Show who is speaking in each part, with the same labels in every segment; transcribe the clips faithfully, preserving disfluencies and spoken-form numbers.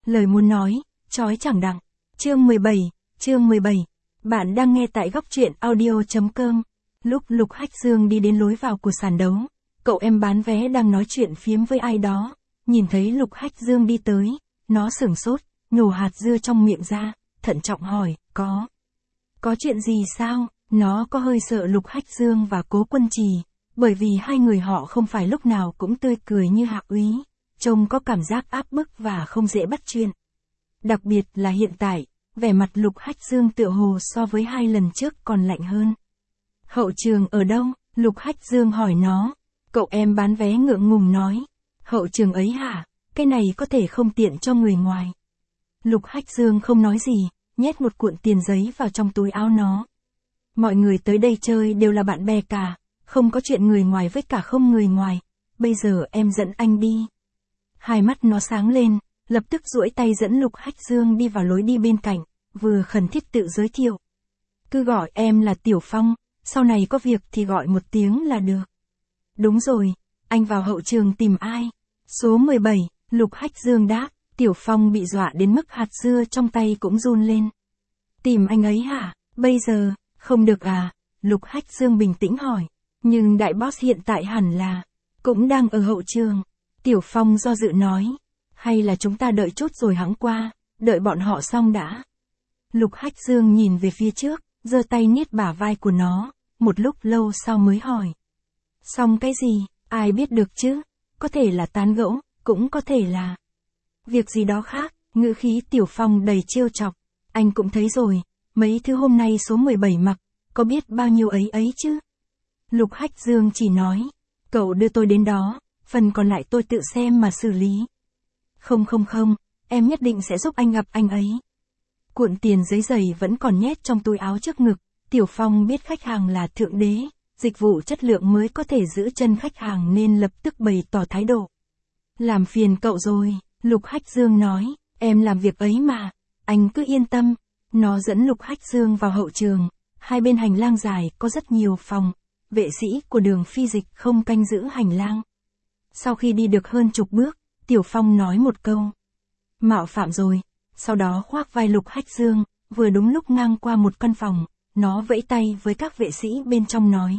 Speaker 1: Lời muốn nói, chói chẳng đặng. Chương mười bảy, chương mười bảy. Bạn đang nghe tại góc truyện audio.com. Lúc Lục Hách Dương đi đến lối vào của sàn đấu, cậu em bán vé đang nói chuyện phiếm với ai đó, nhìn thấy Lục Hách Dương đi tới, nó sửng sốt, nhổ hạt dưa trong miệng ra, thận trọng hỏi, có. Có chuyện gì sao? Nó có hơi sợ Lục Hách Dương và Cố Quân Trì, bởi vì hai người họ không phải lúc nào cũng tươi cười như Hạc Úy, trông có cảm giác áp bức và không dễ bắt chuyện. Đặc biệt là hiện tại, vẻ mặt Lục Hách Dương tựa hồ so với hai lần trước còn lạnh hơn. Hậu trường ở đâu? Lục Hách Dương hỏi nó. Cậu em bán vé ngượng ngùng nói. Hậu trường ấy hả? Cái này có thể không tiện cho người ngoài. Lục Hách Dương không nói gì, nhét một cuộn tiền giấy vào trong túi áo nó. Mọi người tới đây chơi đều là bạn bè cả, không có chuyện người ngoài với cả không người ngoài. Bây giờ em dẫn anh đi. Hai mắt nó sáng lên, lập tức duỗi tay dẫn Lục Hách Dương đi vào lối đi bên cạnh, vừa khẩn thiết tự giới thiệu. Cứ gọi em là Tiểu Phong, sau này có việc thì gọi một tiếng là được. Đúng rồi, anh vào hậu trường tìm ai? Số mười bảy, Lục Hách Dương đáp. Tiểu Phong bị dọa đến mức hạt dưa trong tay cũng run lên. Tìm anh ấy hả? Bây giờ, không được à? Lục Hách Dương bình tĩnh hỏi. Nhưng đại boss hiện tại hẳn là, cũng đang ở hậu trường. Tiểu Phong do dự nói. Hay là chúng ta đợi chút rồi hẵng qua, đợi bọn họ xong đã. Lục Hách Dương nhìn về phía trước, giơ tay niết bả vai của nó, một lúc lâu sau mới hỏi. Xong cái gì, ai biết được chứ? Có thể là tán gẫu, cũng có thể là việc gì đó khác. Ngữ khí Tiểu Phong đầy trêu chọc. Anh cũng thấy rồi, mấy thứ hôm nay số mười bảy mặc, có biết bao nhiêu ấy ấy chứ? Lục Hách Dương chỉ nói, cậu đưa tôi đến đó, phần còn lại tôi tự xem mà xử lý. Không không không, em nhất định sẽ giúp anh gặp anh ấy. Cuộn tiền giấy dày vẫn còn nhét trong túi áo trước ngực. Tiểu Phong biết khách hàng là thượng đế, dịch vụ chất lượng mới có thể giữ chân khách hàng nên lập tức bày tỏ thái độ. Làm phiền cậu rồi, Lục Hách Dương nói, em làm việc ấy mà, anh cứ yên tâm. Nó dẫn Lục Hách Dương vào hậu trường, hai bên hành lang dài có rất nhiều phòng, vệ sĩ của Đường Phi Dịch không canh giữ hành lang. Sau khi đi được hơn chục bước, Tiểu Phong nói một câu. Mạo phạm rồi, sau đó khoác vai Lục Hách Dương, vừa đúng lúc ngang qua một căn phòng, nó vẫy tay với các vệ sĩ bên trong nói.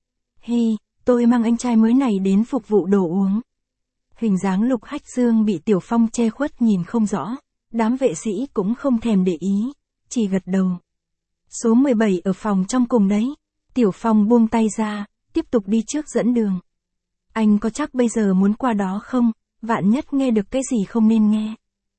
Speaker 1: Hi, tôi mang anh trai mới này đến phục vụ đồ uống. Hình dáng Lục Hách Dương bị Tiểu Phong che khuất nhìn không rõ, đám vệ sĩ cũng không thèm để ý, chỉ gật đầu. Số mười bảy ở phòng trong cùng đấy. Tiểu Phong buông tay ra, tiếp tục đi trước dẫn đường. Anh có chắc bây giờ muốn qua đó không? Vạn nhất nghe được cái gì không nên nghe.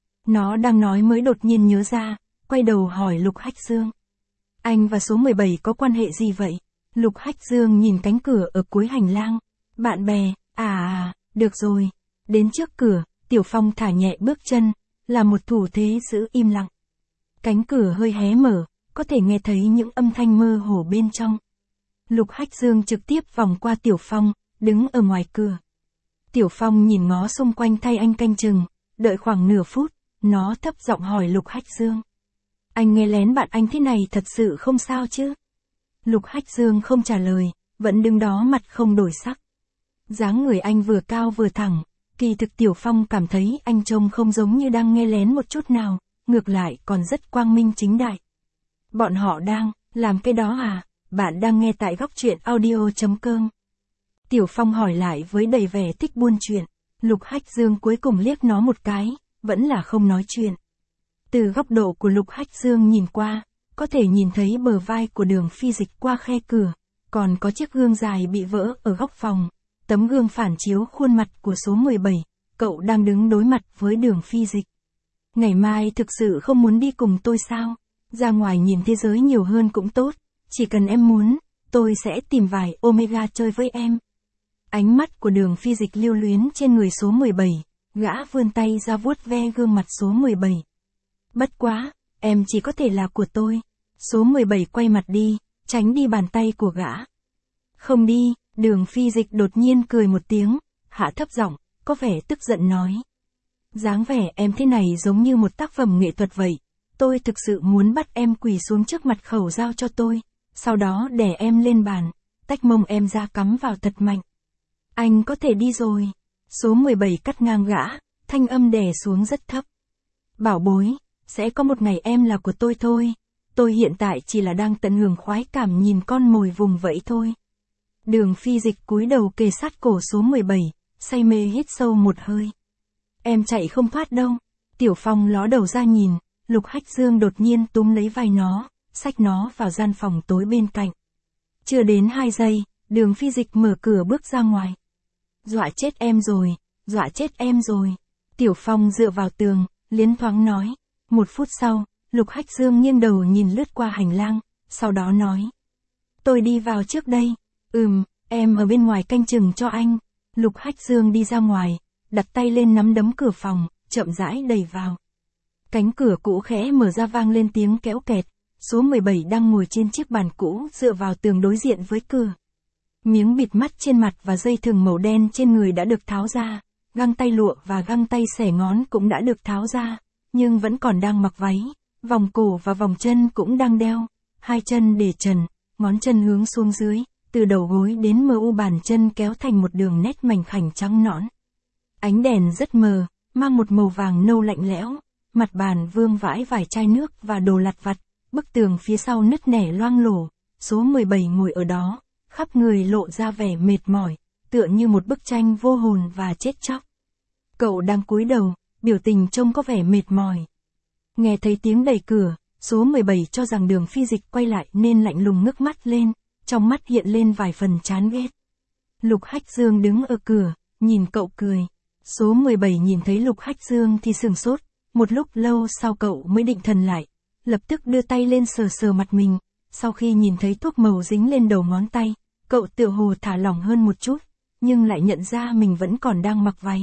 Speaker 1: Nó đang nói mới đột nhiên nhớ ra, quay đầu hỏi Lục Hách Dương. Anh và số mười bảy có quan hệ gì vậy? Lục Hách Dương nhìn cánh cửa ở cuối hành lang. Bạn bè, à à, được rồi. Đến trước cửa, Tiểu Phong thả nhẹ bước chân, là một thủ thế giữ im lặng. Cánh cửa hơi hé mở, có thể nghe thấy những âm thanh mơ hồ bên trong. Lục Hách Dương trực tiếp vòng qua Tiểu Phong, đứng ở ngoài cửa. Tiểu Phong nhìn ngó xung quanh thay anh canh chừng, đợi khoảng nửa phút, nó thấp giọng hỏi Lục Hách Dương. Anh nghe lén bạn anh thế này thật sự không sao chứ? Lục Hách Dương không trả lời, vẫn đứng đó mặt không đổi sắc. Dáng người anh vừa cao vừa thẳng, kỳ thực Tiểu Phong cảm thấy anh trông không giống như đang nghe lén một chút nào, ngược lại còn rất quang minh chính đại. Bọn họ đang làm cái đó à? Bạn đang nghe tại góc truyện audio.com. Tiểu Phong hỏi lại với đầy vẻ thích buôn chuyện. Lục Hách Dương cuối cùng liếc nó một cái, vẫn là không nói chuyện. Từ góc độ của Lục Hách Dương nhìn qua, có thể nhìn thấy bờ vai của Đường Phi Dịch qua khe cửa, còn có chiếc gương dài bị vỡ ở góc phòng. Tấm gương phản chiếu khuôn mặt của số mười bảy, cậu đang đứng đối mặt với Đường Phi Dịch. Ngày mai thực sự không muốn đi cùng tôi sao? Ra ngoài nhìn thế giới nhiều hơn cũng tốt, chỉ cần em muốn, tôi sẽ tìm vài Omega chơi với em. Ánh mắt của Đường Phi Dịch lưu luyến trên người số mười bảy, gã vươn tay ra vuốt ve gương mặt số mười bảy. Bất quá, em chỉ có thể là của tôi. Số mười bảy quay mặt đi, tránh đi bàn tay của gã. Không đi, Đường Phi Dịch đột nhiên cười một tiếng, hạ thấp giọng, có vẻ tức giận nói. Dáng vẻ em thế này giống như một tác phẩm nghệ thuật vậy. Tôi thực sự muốn bắt em quỳ xuống trước mặt khẩu giao cho tôi, sau đó đè em lên bàn, tách mông em ra cắm vào thật mạnh. Anh có thể đi rồi. Số mười bảy cắt ngang gã, thanh âm đè xuống rất thấp. Bảo bối, sẽ có một ngày em là của tôi thôi. Tôi hiện tại chỉ là đang tận hưởng khoái cảm nhìn con mồi vùng vẫy thôi. Đường Phi Dịch cúi đầu kề sát cổ số mười bảy, say mê hít sâu một hơi. Em chạy không thoát đâu. Tiểu Phong ló đầu ra nhìn, Lục Hách Dương đột nhiên túm lấy vai nó, xách nó vào gian phòng tối bên cạnh. Chưa đến hai giây, Đường Phi Dịch mở cửa bước ra ngoài. Dọa chết em rồi, dọa chết em rồi. Tiểu Phong dựa vào tường, liến thoáng nói. Một phút sau, Lục Hách Dương nghiêng đầu nhìn lướt qua hành lang, sau đó nói. Tôi đi vào trước đây. Ừm, em ở bên ngoài canh chừng cho anh. Lục Hách Dương đi ra ngoài, đặt tay lên nắm đấm cửa phòng, chậm rãi đẩy vào. Cánh cửa cũ khẽ mở ra vang lên tiếng kéo kẹt, số mười bảy đang ngồi trên chiếc bàn cũ dựa vào tường đối diện với cửa. Miếng bịt mắt trên mặt và dây thừng màu đen trên người đã được tháo ra, găng tay lụa và găng tay xẻ ngón cũng đã được tháo ra, nhưng vẫn còn đang mặc váy, vòng cổ và vòng chân cũng đang đeo, hai chân để trần, ngón chân hướng xuống dưới, từ đầu gối đến mờ u bàn chân kéo thành một đường nét mảnh khảnh trắng nõn. Ánh đèn rất mờ, mang một màu vàng nâu lạnh lẽo, mặt bàn vương vãi vài chai nước và đồ lặt vặt, bức tường phía sau nứt nẻ loang lổ, số mười bảy ngồi ở đó, khắp người lộ ra vẻ mệt mỏi, tựa như một bức tranh vô hồn và chết chóc. Cậu đang cúi đầu, biểu tình trông có vẻ mệt mỏi. Nghe thấy tiếng đẩy cửa, số mười bảy cho rằng Đường Phi Dịch quay lại nên lạnh lùng ngước mắt lên, trong mắt hiện lên vài phần chán ghét. Lục Hách Dương đứng ở cửa, nhìn cậu cười. Số mười bảy nhìn thấy Lục Hách Dương thì sửng sốt, một lúc lâu sau cậu mới định thần lại, lập tức đưa tay lên sờ sờ mặt mình, sau khi nhìn thấy thuốc màu dính lên đầu ngón tay, cậu tựa hồ thả lỏng hơn một chút, nhưng lại nhận ra mình vẫn còn đang mặc váy.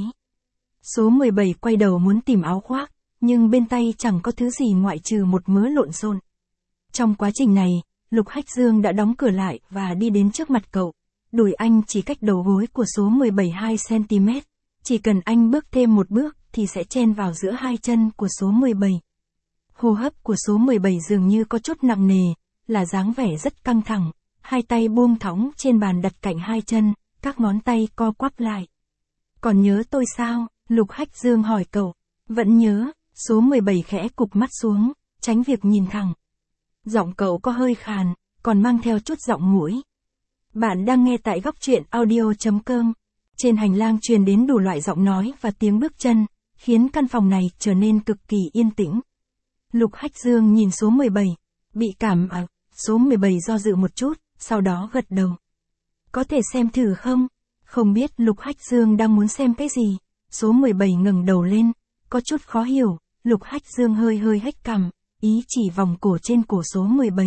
Speaker 1: Số mười bảy quay đầu muốn tìm áo khoác, nhưng bên tay chẳng có thứ gì ngoại trừ một mớ lộn xộn. Trong quá trình này, Lục Hách Dương đã đóng cửa lại và đi đến trước mặt cậu, đùi anh chỉ cách đầu gối của số mười bảy hai xăng ti mét, chỉ cần anh bước thêm một bước thì sẽ chen vào giữa hai chân của số mười bảy. Hô hấp của số mười bảy dường như có chút nặng nề, là dáng vẻ rất căng thẳng, hai tay buông thõng trên bàn đặt cạnh hai chân, các ngón tay co quắp lại. Còn nhớ tôi sao? Lục Hách Dương hỏi cậu. Vẫn nhớ, số mười bảy khẽ cụp mắt xuống, tránh việc nhìn thẳng. Giọng cậu có hơi khàn, còn mang theo chút giọng mũi. Bạn đang nghe tại góc truyện audio chấm com. Trên hành lang truyền đến đủ loại giọng nói và tiếng bước chân, khiến căn phòng này trở nên cực kỳ yên tĩnh. Lục Hách Dương nhìn số mười bảy, bị cảm à, số mười bảy do dự một chút, sau đó gật đầu. Có thể xem thử không? Không biết Lục Hách Dương đang muốn xem cái gì, số mười bảy ngẩng đầu lên, có chút khó hiểu, Lục Hách Dương hơi hơi hếch cằm, ý chỉ vòng cổ trên cổ số mười bảy.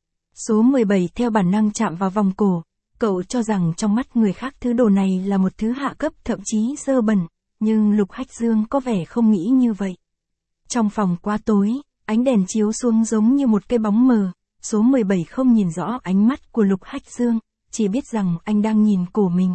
Speaker 1: Số mười bảy theo bản năng chạm vào vòng cổ, cậu cho rằng trong mắt người khác thứ đồ này là một thứ hạ cấp thậm chí dơ bẩn, nhưng Lục Hách Dương có vẻ không nghĩ như vậy. Trong phòng quá tối, ánh đèn chiếu xuống giống như một cái bóng mờ, số mười bảy không nhìn rõ ánh mắt của Lục Hách Dương, chỉ biết rằng anh đang nhìn cổ mình.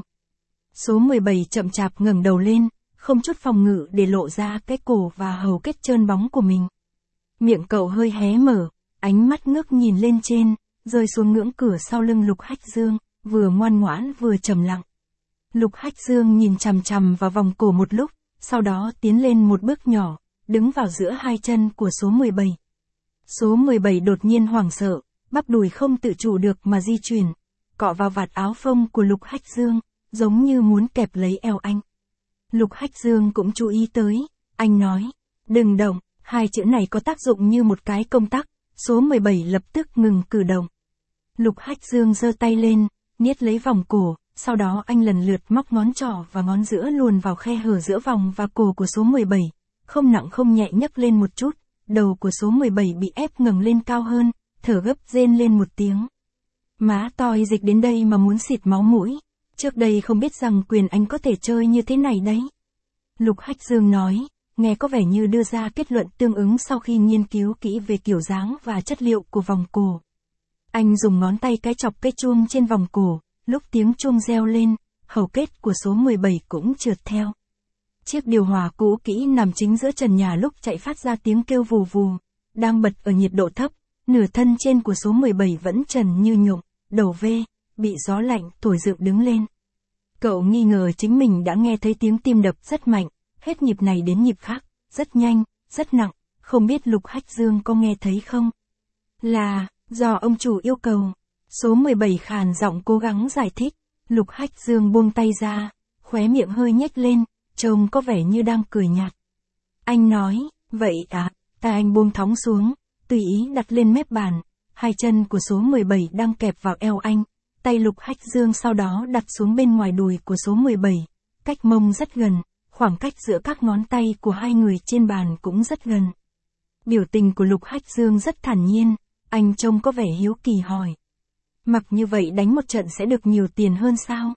Speaker 1: Số mười bảy chậm chạp ngẩng đầu lên, không chút phòng ngự để lộ ra cái cổ và hầu kết trơn bóng của mình. Miệng cậu hơi hé mở, ánh mắt ngước nhìn lên trên, rơi xuống ngưỡng cửa sau lưng Lục Hách Dương, vừa ngoan ngoãn vừa trầm lặng. Lục Hách Dương nhìn chằm chằm vào vòng cổ một lúc, sau đó tiến lên một bước nhỏ, đứng vào giữa hai chân của số mười bảy. Số mười bảy đột nhiên hoảng sợ, bắp đùi không tự chủ được mà di chuyển, cọ vào vạt áo phông của Lục Hách Dương, giống như muốn kẹp lấy eo anh. Lục Hách Dương cũng chú ý tới, anh nói, đừng động, hai chữ này có tác dụng như một cái công tắc, số mười bảy lập tức ngừng cử động. Lục Hách Dương giơ tay lên, niết lấy vòng cổ, sau đó anh lần lượt móc ngón trỏ và ngón giữa luồn vào khe hở giữa vòng và cổ của số mười bảy, không nặng không nhẹ nhấc lên một chút, đầu của số mười bảy bị ép ngẩng lên cao hơn, thở gấp rên lên một tiếng. Má toi Dịch đến đây mà muốn xịt máu mũi, trước đây không biết rằng quyền anh có thể chơi như thế này đấy. Lục Hách Dương nói, nghe có vẻ như đưa ra kết luận tương ứng sau khi nghiên cứu kỹ về kiểu dáng và chất liệu của vòng cổ. Anh dùng ngón tay cái chọc cái chuông trên vòng cổ, lúc tiếng chuông reo lên, hầu kết của số mười bảy cũng trượt theo. Chiếc điều hòa cũ kỹ nằm chính giữa trần nhà lúc chạy phát ra tiếng kêu vù vù, đang bật ở nhiệt độ thấp, nửa thân trên của số mười bảy vẫn trần như nhộng, đầu vê, bị gió lạnh thổi dựng đứng lên. Cậu nghi ngờ chính mình đã nghe thấy tiếng tim đập rất mạnh, hết nhịp này đến nhịp khác, rất nhanh, rất nặng, không biết Lục Hách Dương có nghe thấy không? Là, do ông chủ yêu cầu. Số mười bảy khàn giọng cố gắng giải thích, Lục Hách Dương buông tay ra, khóe miệng hơi nhếch lên, trông có vẻ như đang cười nhạt. Anh nói, vậy à, tay anh buông thõng xuống, tùy ý đặt lên mép bàn, hai chân của số mười bảy đang kẹp vào eo anh, tay Lục Hách Dương sau đó đặt xuống bên ngoài đùi của số mười bảy, cách mông rất gần, khoảng cách giữa các ngón tay của hai người trên bàn cũng rất gần. Biểu tình của Lục Hách Dương rất thản nhiên, anh trông có vẻ hiếu kỳ hỏi. Mặc như vậy đánh một trận sẽ được nhiều tiền hơn sao?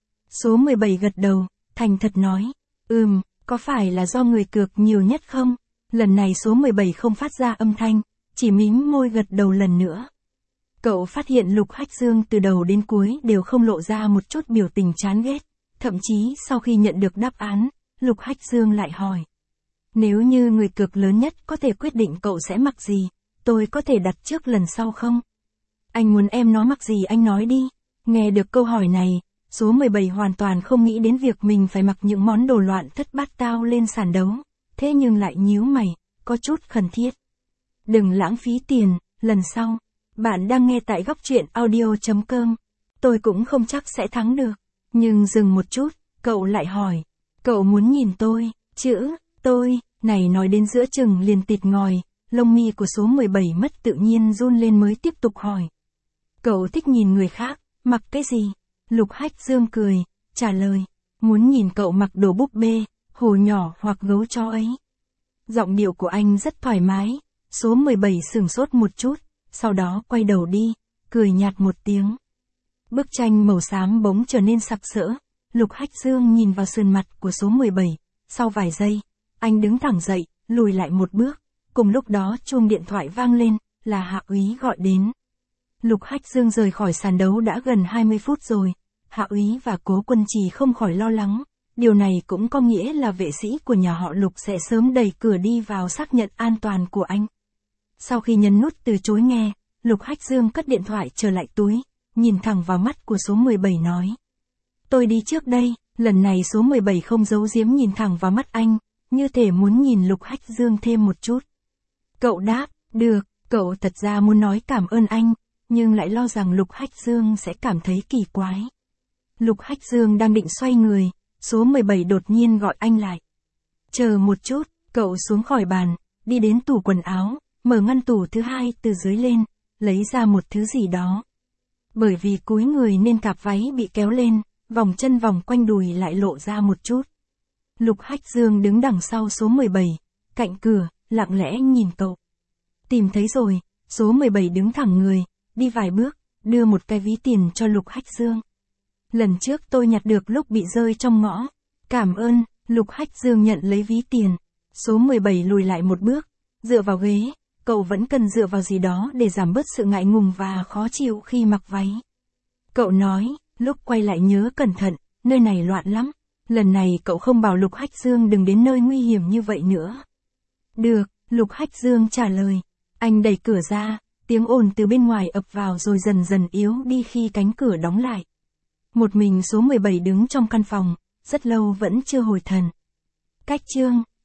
Speaker 1: Số mười bảy gật đầu, thành thật nói, ừm, có phải là do người cược nhiều nhất không? Lần này số mười bảy không phát ra âm thanh, chỉ mím môi gật đầu lần nữa. Cậu phát hiện Lục Hách Dương từ đầu đến cuối đều không lộ ra một chút biểu tình chán ghét, thậm chí sau khi nhận được đáp án, Lục Hách Dương lại hỏi. Nếu như người cược lớn nhất có thể quyết định cậu sẽ mặc gì, tôi có thể đặt trước lần sau không? Anh muốn em nói mặc gì anh nói đi. Nghe được câu hỏi này, số mười bảy hoàn toàn không nghĩ đến việc mình phải mặc những món đồ loạn thất bát tao lên sàn đấu, thế nhưng lại nhíu mày, có chút khẩn thiết. Đừng lãng phí tiền, lần sau. Bạn đang nghe tại góc truyện audio chấm com. Tôi cũng không chắc sẽ thắng được. Nhưng dừng một chút, cậu lại hỏi. Cậu muốn nhìn tôi, chữ, tôi, này nói đến giữa chừng liền tịt ngòi, lông mi của số mười bảy mất tự nhiên run lên mới tiếp tục hỏi. Cậu thích nhìn người khác, mặc cái gì? Lục Hách Dương cười, trả lời, muốn nhìn cậu mặc đồ búp bê, hồ nhỏ hoặc gấu chó ấy. Giọng điệu của anh rất thoải mái, số mười bảy sửng sốt một chút, sau đó quay đầu đi, cười nhạt một tiếng. Bức tranh màu xám bỗng trở nên sặc sỡ, Lục Hách Dương nhìn vào sườn mặt của số mười bảy, sau vài giây, anh đứng thẳng dậy, lùi lại một bước, cùng lúc đó chuông điện thoại vang lên, là Hạ úy gọi đến. Lục Hách Dương rời khỏi sàn đấu đã gần hai mươi phút rồi, Hạ úy và Cố Quân Trì không khỏi lo lắng, điều này cũng có nghĩa là vệ sĩ của nhà họ Lục sẽ sớm đẩy cửa đi vào xác nhận an toàn của anh. Sau khi nhấn nút từ chối nghe, Lục Hách Dương cất điện thoại trở lại túi, nhìn thẳng vào mắt của số mười bảy nói. Tôi đi trước đây, lần này số mười bảy không giấu giếm nhìn thẳng vào mắt anh, như thể muốn nhìn Lục Hách Dương thêm một chút. Cậu đáp, được, cậu thật ra muốn nói cảm ơn anh, nhưng lại lo rằng Lục Hách Dương sẽ cảm thấy kỳ quái. Lục Hách Dương đang định xoay người, số mười bảy đột nhiên gọi anh lại. Chờ một chút, cậu xuống khỏi bàn, đi đến tủ quần áo, mở ngăn tủ thứ hai từ dưới lên, lấy ra một thứ gì đó. Bởi vì cúi người nên cạp váy bị kéo lên, vòng chân vòng quanh đùi lại lộ ra một chút. Lục Hách Dương đứng đằng sau số mười bảy, cạnh cửa, lặng lẽ nhìn cậu. Tìm thấy rồi, số mười bảy đứng thẳng người, đi vài bước, đưa một cái ví tiền cho Lục Hách Dương. Lần trước tôi nhặt được lúc bị rơi trong ngõ. Cảm ơn, Lục Hách Dương nhận lấy ví tiền. Số mười bảy lùi lại một bước, dựa vào ghế, cậu vẫn cần dựa vào gì đó để giảm bớt sự ngại ngùng và khó chịu khi mặc váy. Cậu nói, lúc quay lại nhớ cẩn thận, nơi này loạn lắm. Lần này cậu không bảo Lục Hách Dương đừng đến nơi nguy hiểm như vậy nữa. Được, Lục Hách Dương trả lời. Anh đẩy cửa ra, tiếng ồn từ bên ngoài ập vào rồi dần dần yếu đi khi cánh cửa đóng lại. Một mình số mười bảy đứng trong căn phòng, rất lâu vẫn chưa hồi thần. Cách chương